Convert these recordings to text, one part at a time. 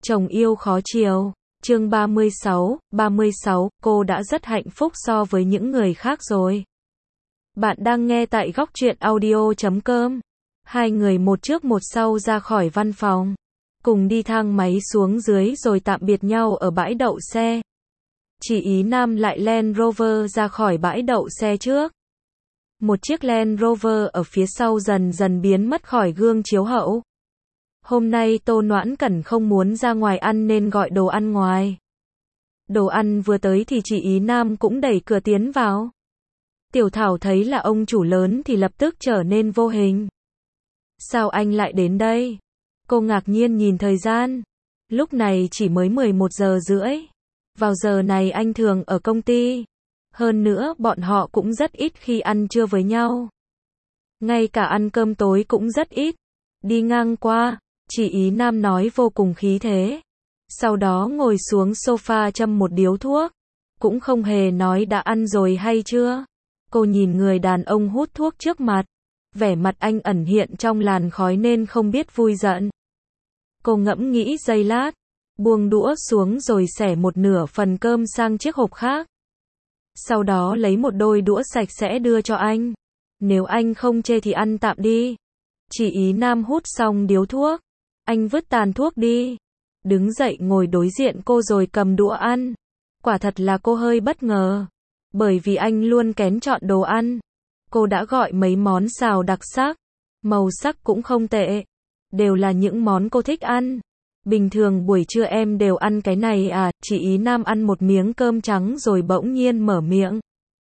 Chồng yêu khó chiều. Chương 36, cô đã rất hạnh phúc so với những người khác rồi. Bạn đang nghe tại góc truyện audio.com. Hai người một trước một sau ra khỏi văn phòng, cùng đi thang máy xuống dưới rồi tạm biệt nhau ở bãi đậu xe. Chị Ý Nam lại Land Rover ra khỏi bãi đậu xe trước. Một chiếc Land Rover ở phía sau dần dần biến mất khỏi gương chiếu hậu. Hôm nay Tô Noãn Cẩn không muốn ra ngoài ăn nên gọi đồ ăn ngoài. Đồ ăn vừa tới thì chị Ý Nam cũng đẩy cửa tiến vào. Tiểu Thảo thấy là ông chủ lớn thì lập tức trở nên vô hình. Sao anh lại đến đây? Cô ngạc nhiên nhìn thời gian. Lúc này chỉ mới 11 giờ rưỡi. Vào giờ này anh thường ở công ty. Hơn nữa bọn họ cũng rất ít khi ăn trưa với nhau. Ngay cả ăn cơm tối cũng rất ít. Đi ngang qua, chị Ý Nam nói vô cùng khí thế. Sau đó ngồi xuống sofa châm một điếu thuốc. Cũng không hề nói đã ăn rồi hay chưa. Cô nhìn người đàn ông hút thuốc trước mặt. Vẻ mặt anh ẩn hiện trong làn khói nên không biết vui giận. Cô ngẫm nghĩ giây lát. Buông đũa xuống rồi xẻ một nửa phần cơm sang chiếc hộp khác. Sau đó lấy một đôi đũa sạch sẽ đưa cho anh. Nếu anh không chê thì ăn tạm đi. Chị Ý Nam hút xong điếu thuốc. Anh vứt tàn thuốc đi. Đứng dậy ngồi đối diện cô rồi cầm đũa ăn. Quả thật là cô hơi bất ngờ. Bởi vì anh luôn kén chọn đồ ăn. Cô đã gọi mấy món xào đặc sắc. Màu sắc cũng không tệ. Đều là những món cô thích ăn. Bình thường buổi trưa em đều ăn cái này à? Chị Ý Nam ăn một miếng cơm trắng rồi bỗng nhiên mở miệng.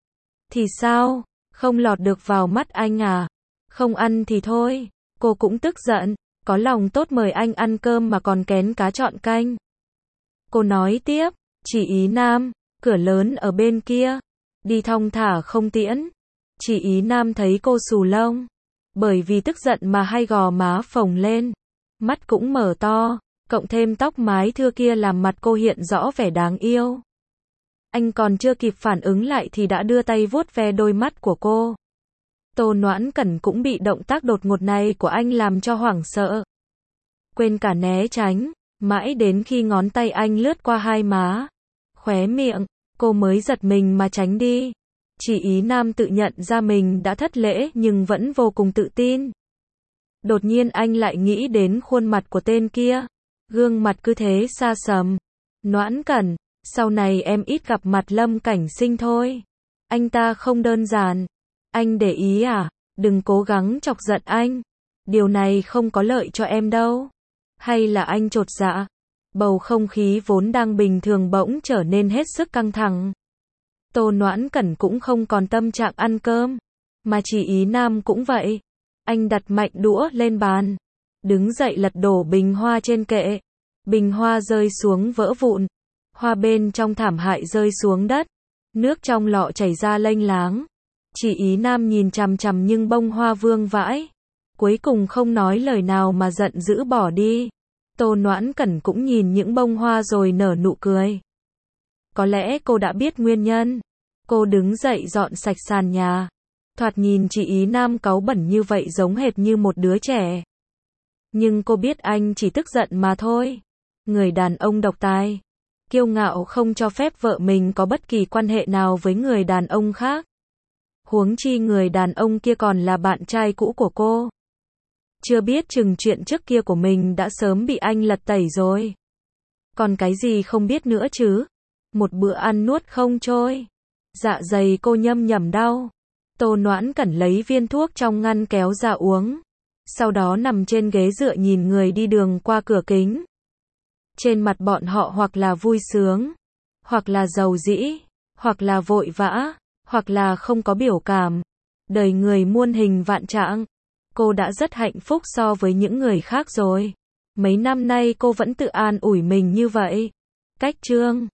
Thì sao? Không lọt được vào mắt anh à? Không ăn thì thôi. Cô cũng tức giận. Có lòng tốt mời anh ăn cơm mà còn kén cá chọn canh. Cô nói tiếp. Chị Ý Nam, cửa lớn ở bên kia. Đi thong thả không tiễn. Chị Ý Nam thấy cô xù lông. Bởi vì tức giận mà hai gò má phồng lên. Mắt cũng mở to. Cộng thêm tóc mái thưa kia làm mặt cô hiện rõ vẻ đáng yêu. Anh còn chưa kịp phản ứng lại thì đã đưa tay vuốt ve đôi mắt của cô. Tô Noãn Cẩn cũng bị động tác đột ngột này của anh làm cho hoảng sợ. Quên cả né tránh, mãi đến khi ngón tay anh lướt qua hai má, khóe miệng, cô mới giật mình mà tránh đi. Chị Ý Nam tự nhận ra mình đã thất lễ nhưng vẫn vô cùng tự tin. Đột nhiên anh lại nghĩ đến khuôn mặt của tên kia. Gương mặt cứ thế xa sầm. Noãn Cẩn, sau này em ít gặp mặt Lâm Cảnh Sinh thôi. Anh ta không đơn giản. Anh để ý à? Đừng cố gắng chọc giận anh. Điều này không có lợi cho em đâu. Hay là anh chột dạ? Bầu không khí vốn đang bình thường bỗng trở nên hết sức căng thẳng. Tô Noãn Cẩn cũng không còn tâm trạng ăn cơm. Mà chị Ý Nam cũng vậy. Anh đặt mạnh đũa lên bàn. Đứng dậy lật đổ bình hoa trên kệ. Bình hoa rơi xuống vỡ vụn. Hoa bên trong thảm hại rơi xuống đất. Nước trong lọ chảy ra lênh láng. Chị Ý Nam nhìn chằm chằm nhưng bông hoa vương vãi. Cuối cùng không nói lời nào mà giận dữ bỏ đi. Tô Noãn Cẩn cũng nhìn những bông hoa rồi nở nụ cười. Có lẽ cô đã biết nguyên nhân. Cô đứng dậy dọn sạch sàn nhà. Thoạt nhìn chị Ý Nam cáu bẩn như vậy giống hệt như một đứa trẻ. Nhưng cô biết anh chỉ tức giận mà thôi. Người đàn ông độc tài, kiêu ngạo không cho phép vợ mình có bất kỳ quan hệ nào với người đàn ông khác. Huống chi người đàn ông kia còn là bạn trai cũ của cô. Chưa biết chừng chuyện trước kia của mình đã sớm bị anh lật tẩy rồi. Còn cái gì không biết nữa chứ? Một bữa ăn nuốt không trôi. Dạ dày cô nhâm nhẩm đau. Tô Noãn Cẩn lấy viên thuốc trong ngăn kéo ra uống. Sau đó nằm trên ghế dựa nhìn người đi đường qua cửa kính. Trên mặt bọn họ hoặc là vui sướng, hoặc là giàu dĩ, hoặc là vội vã, hoặc là không có biểu cảm. Đời người muôn hình vạn trạng. Cô đã rất hạnh phúc so với những người khác rồi. Mấy năm nay cô vẫn tự an ủi mình như vậy. Cách chương